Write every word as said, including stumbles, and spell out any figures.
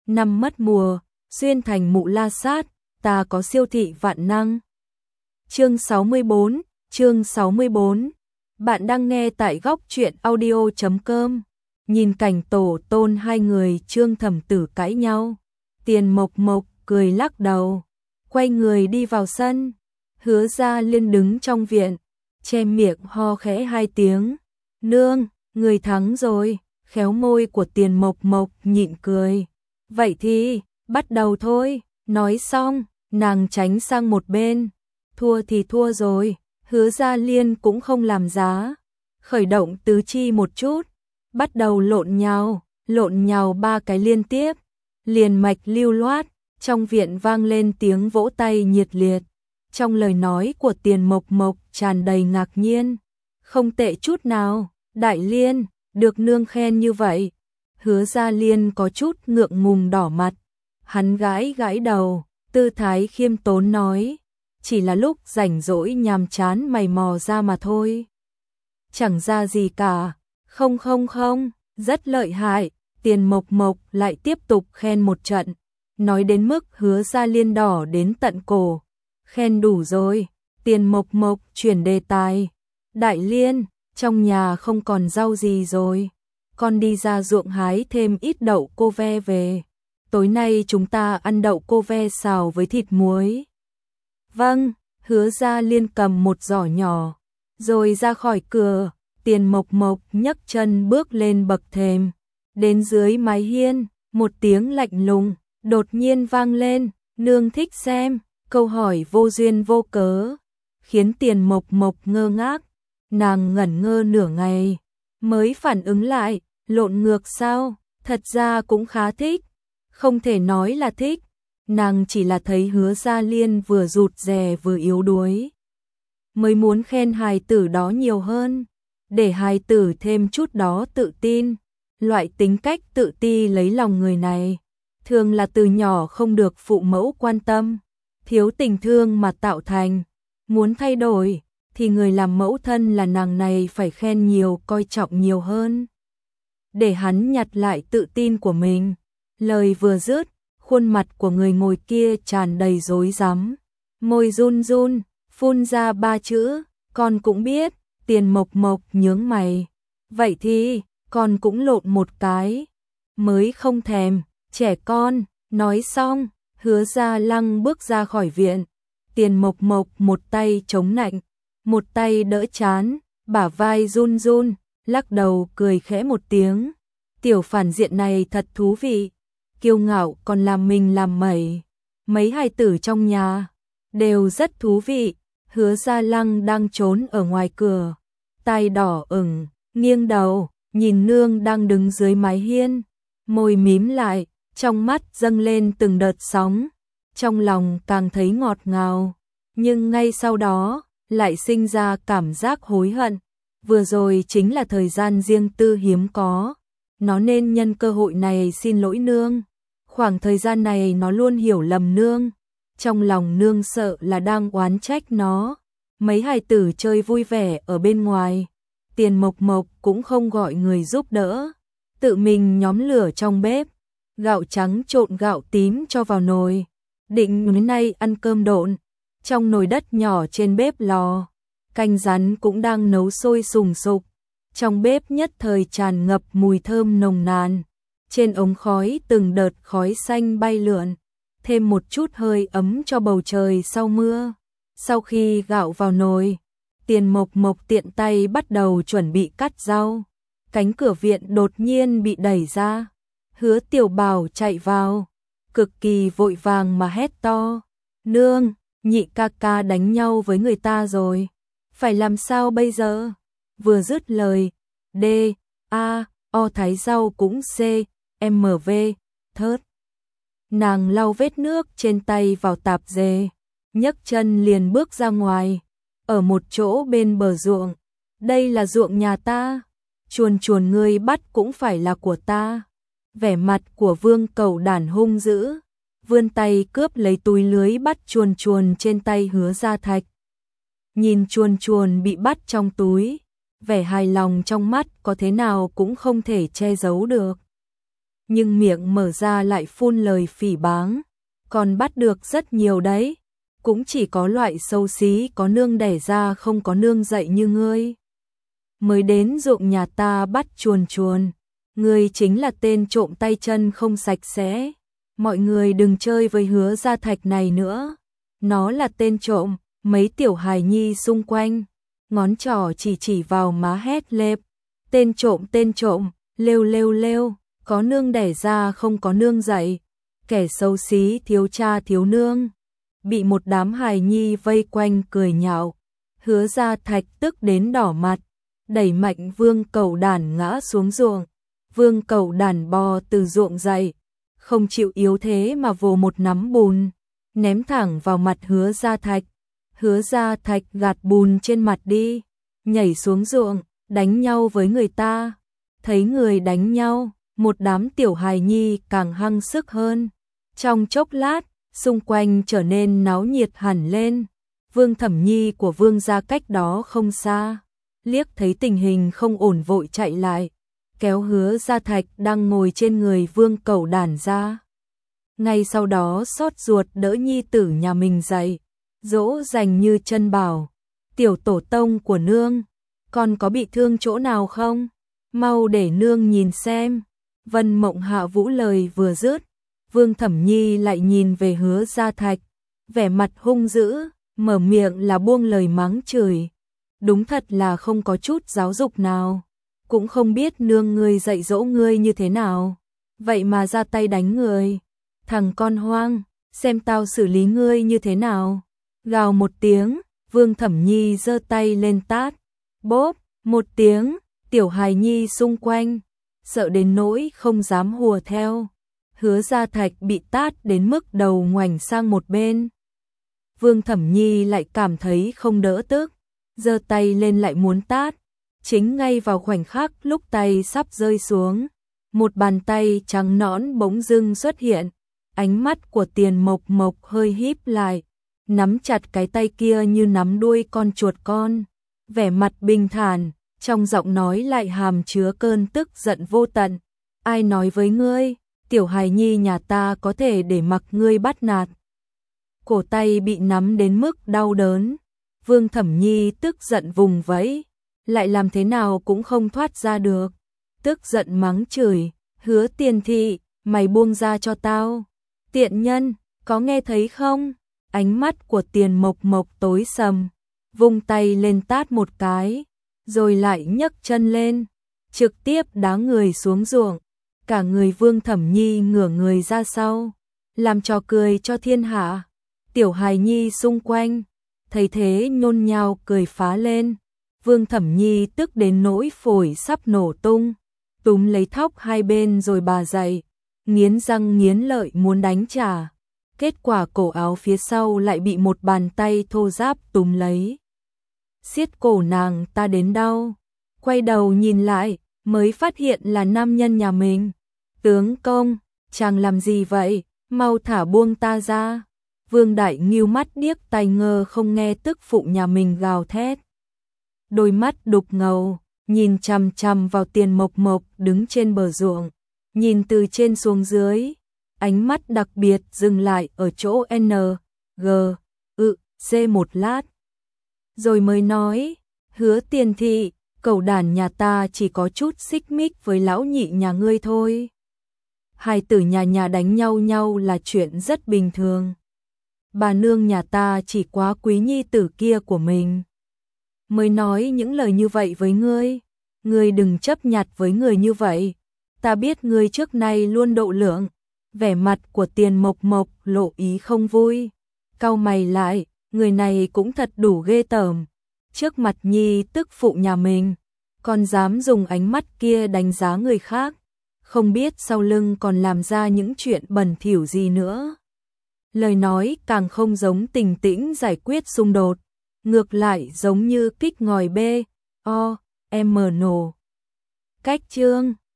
năm mất mùa, xuyên thành mụ la sát, ta có siêu thị vạn năng. Chương sáu mươi bốn, chương sáu mươi bốn. Bạn đang nghe tại góc truyện audio chấm com. Nhìn cảnh tổ tôn hai người Trương Thẩm Tử cãi nhau, Tiền Mộc Mộc cười lắc đầu, quay người đi vào sân. Hứa Gia Liên đứng trong viện, che miệng ho khẽ hai tiếng. Nương, người thắng rồi. Khéo môi của Tiền Mộc Mộc nhịn cười. Vậy thì, bắt đầu thôi. Nói xong, nàng tránh sang một bên. Thua thì thua rồi. Hứa Gia Liên cũng không làm giá, khởi động tứ chi một chút, bắt đầu lộn nhào, lộn nhào ba cái liên tiếp, liền mạch lưu loát. Trong viện vang lên tiếng vỗ tay nhiệt liệt. Trong lời nói của Tiền Mộc Mộc tràn đầy ngạc nhiên. Không tệ chút nào, Đại Liên, được nương khen như vậy. Hứa Gia Liên có chút ngượng ngùng đỏ mặt. Hắn gãi gãi đầu, tư thái khiêm tốn nói, chỉ là lúc rảnh rỗi nhàm chán mày mò ra mà thôi. Chẳng ra gì cả. Không không không, rất lợi hại. Tiền Mộc Mộc lại tiếp tục khen một trận, nói đến mức Hứa Gia Liên đỏ đến tận cổ. Khen đủ rồi. Tiền Mộc Mộc chuyển đề tài. Đại Liên, trong nhà không còn rau gì rồi, con đi ra ruộng hái thêm ít đậu cô ve về. Tối nay chúng ta ăn đậu cô ve xào với thịt muối. Vâng. Hứa Gia Liên cầm một giỏ nhỏ, rồi ra khỏi cửa. Tiền Mộc Mộc nhấc chân bước lên bậc thềm. Đến dưới mái hiên, một tiếng lạnh lùng đột nhiên vang lên. Nương thích xem. Câu hỏi vô duyên vô cớ, khiến Tiền Mộc Mộc ngơ ngác. Nàng ngẩn ngơ nửa ngày, mới phản ứng lại, lộn ngược sao, thật ra cũng khá thích. Không thể nói là thích, nàng chỉ là thấy Hứa Gia Liên vừa rụt rè vừa yếu đuối, mới muốn khen hài tử đó nhiều hơn, để hài tử thêm chút đó tự tin. Loại tính cách tự ti lấy lòng người này, thường là từ nhỏ không được phụ mẫu quan tâm, thiếu tình thương mà tạo thành. Muốn thay đổi, thì người làm mẫu thân là nàng này phải khen nhiều, coi trọng nhiều hơn, để hắn nhặt lại tự tin của mình. Lời vừa dứt, khuôn mặt của người ngồi kia tràn đầy rối rắm, môi run run, phun ra ba chữ, con cũng biết. Tiền Mộc Mộc nhướng mày, vậy thì, con cũng lộn một cái, mới không thèm, trẻ con. Nói xong, Hứa Gia Lăng bước ra khỏi viện. Tiền Mộc Mộc một tay chống nạnh, một tay đỡ chán, bả vai run run, lắc đầu cười khẽ một tiếng. Tiểu phản diện này thật thú vị, kiêu ngạo còn làm mình làm mẩy. Mấy hài tử trong nhà đều rất thú vị. Hứa Gia Lăng đang trốn ở ngoài cửa, tai đỏ ửng, nghiêng đầu, nhìn nương đang đứng dưới mái hiên, môi mím lại, trong mắt dâng lên từng đợt sóng, trong lòng càng thấy ngọt ngào, nhưng ngay sau đó lại sinh ra cảm giác hối hận. Vừa rồi chính là thời gian riêng tư hiếm có, nó nên nhân cơ hội này xin lỗi nương. Khoảng thời gian này nó luôn hiểu lầm nương, trong lòng nương sợ là đang oán trách nó. Mấy hài tử chơi vui vẻ ở bên ngoài, Tiền Mộc Mộc cũng không gọi người giúp đỡ, tự mình nhóm lửa trong bếp, gạo trắng trộn gạo tím cho vào nồi, định hôm nay ăn cơm độn. Trong nồi đất nhỏ trên bếp lò, canh rắn cũng đang nấu sôi sùng sục. Trong bếp nhất thời tràn ngập mùi thơm nồng nàn, trên ống khói từng đợt khói xanh bay lượn, thêm một chút hơi ấm cho bầu trời sau mưa. Sau khi gạo vào nồi, Tiền Mộc Mộc tiện tay bắt đầu chuẩn bị cắt rau. Cánh cửa viện đột nhiên bị đẩy ra. Hứa Tiểu Bảo chạy vào, cực kỳ vội vàng mà hét to. Nương, nhị ca ca đánh nhau với người ta rồi. Phải làm sao bây giờ? Vừa dứt lời, D, A, O thái rau cũng C, M V, thớt. Nàng lau vết nước trên tay vào tạp dề, nhấc chân liền bước ra ngoài. Ở một chỗ bên bờ ruộng, đây là ruộng nhà ta, chuồn chuồn ngươi bắt cũng phải là của ta. Vẻ mặt của Vương Cẩu Đản hung dữ, vươn tay cướp lấy túi lưới bắt chuồn chuồn trên tay Hứa Gia Thạch. Nhìn chuồn chuồn bị bắt trong túi, vẻ hài lòng trong mắt có thế nào cũng không thể che giấu được. nhưng miệng mở ra lại phun lời phỉ báng, còn bắt được rất nhiều đấy, cũng chỉ có loại xấu xí có nương đẻ ra không có nương dạy như ngươi. Mới đến ruộng nhà ta bắt chuồn chuồn, ngươi chính là tên trộm tay chân không sạch sẽ, mọi người đừng chơi với Hứa Gia Thạch này nữa, nó là tên trộm. Mấy tiểu hài nhi xung quanh, ngón trỏ chỉ chỉ vào má hét lệp, tên trộm tên trộm, lêu lêu lêu, có nương đẻ ra không có nương dạy, kẻ xấu xí thiếu cha thiếu nương. Bị một đám hài nhi vây quanh cười nhạo, Hứa Gia Thạch tức đến đỏ mặt, đẩy mạnh Vương Cẩu Đản ngã xuống ruộng. Vương Cẩu Đản bò từ ruộng dậy, không chịu yếu thế mà vồ một nắm bùn, ném thẳng vào mặt Hứa Gia Thạch. Hứa Gia Thạch gạt bùn trên mặt đi, nhảy xuống ruộng, đánh nhau với người ta. Thấy người đánh nhau, một đám tiểu hài nhi càng hăng sức hơn. Trong chốc lát, xung quanh trở nên náo nhiệt hẳn lên. Vương Thẩm Nhi của Vương gia cách đó không xa, liếc thấy tình hình không ổn vội chạy lại, kéo Hứa Gia Thạch đang ngồi trên người Vương Cẩu Đản ra. Ngay sau đó xót ruột đỡ nhi tử nhà mình dậy, dỗ dành như chân bảo, tiểu tổ tông của nương, con có bị thương chỗ nào không? Mau để nương nhìn xem. Vân Mộng Hạ Vũ lời vừa dứt, Vương Thẩm Nhi lại nhìn về Hứa Gia Thạch, vẻ mặt hung dữ, mở miệng là buông lời mắng chửi. Đúng thật là không có chút giáo dục nào, cũng không biết nương ngươi dạy dỗ ngươi như thế nào, vậy mà ra tay đánh người. Thằng con hoang, xem tao xử lý ngươi như thế nào. Gào một tiếng, Vương Thẩm Nhi giơ tay lên tát, bốp, một tiếng, tiểu hài nhi xung quanh, sợ đến nỗi không dám hùa theo. Hứa Gia Thạch bị tát đến mức đầu ngoảnh sang một bên. Vương Thẩm Nhi lại cảm thấy không đỡ tức, giơ tay lên lại muốn tát. Chính ngay vào khoảnh khắc lúc tay sắp rơi xuống, một bàn tay trắng nõn bỗng dưng xuất hiện, ánh mắt của Tiền Mộc Mộc hơi híp lại, nắm chặt cái tay kia như nắm đuôi con chuột con, vẻ mặt bình thản, trong giọng nói lại hàm chứa cơn tức giận vô tận. Ai nói với ngươi, tiểu hài nhi nhà ta có thể để mặc ngươi bắt nạt? Cổ tay bị nắm đến mức đau đớn, Vương Thẩm Nhi tức giận vùng vẫy, lại làm thế nào cũng không thoát ra được, tức giận mắng chửi, Hứa Tiền Thị, mày buông ra cho tao, tiện nhân, có nghe thấy không? Ánh mắt của Tiền Mộc Mộc tối sầm, vung tay lên tát một cái, rồi lại nhấc chân lên, trực tiếp đá người xuống ruộng. Cả người Vương Thẩm Nhi ngửa người ra sau, làm trò cười cho thiên hạ. Tiểu hài nhi xung quanh, thấy thế nhôn nhao cười phá lên. Vương Thẩm Nhi tức đến nỗi phổi sắp nổ tung, túm lấy tóc hai bên rồi bà dậy, nghiến răng nghiến lợi muốn đánh trả. Kết quả cổ áo phía sau lại bị một bàn tay thô ráp túm lấy, siết cổ nàng ta đến đau. Quay đầu nhìn lại, mới phát hiện là nam nhân nhà mình. Tướng công, chàng làm gì vậy, mau thả buông ta ra. Vương Đại Ngưu mắt điếc tai ngơ không nghe tức phụ nhà mình gào thét. Đôi mắt đục ngầu, nhìn chằm chằm vào Tiền Mộc Mộc đứng trên bờ ruộng, nhìn từ trên xuống dưới, ánh mắt đặc biệt dừng lại ở chỗ N, G, ự, C một lát. Rồi mới nói, Hứa Tiền Thị, cẩu đản nhà ta chỉ có chút xích mích với lão nhị nhà ngươi thôi. Hai tử nhà nhà đánh nhau nhau là chuyện rất bình thường. Bà nương nhà ta chỉ quá quý nhi tử kia của mình, mới nói những lời như vậy với ngươi. Ngươi đừng chấp nhặt với người như vậy. Ta biết ngươi trước nay luôn độ lượng. Vẻ mặt của Tiền Mộc Mộc lộ ý không vui, cau mày lại, người này cũng thật đủ ghê tởm. Trước mặt nhi tức phụ nhà mình, còn dám dùng ánh mắt kia đánh giá người khác, không biết sau lưng còn làm ra những chuyện bẩn thỉu gì nữa. Lời nói càng không giống Tình Tĩnh giải quyết xung đột, ngược lại giống như kích ngòi B, O, M nổ. Cách chương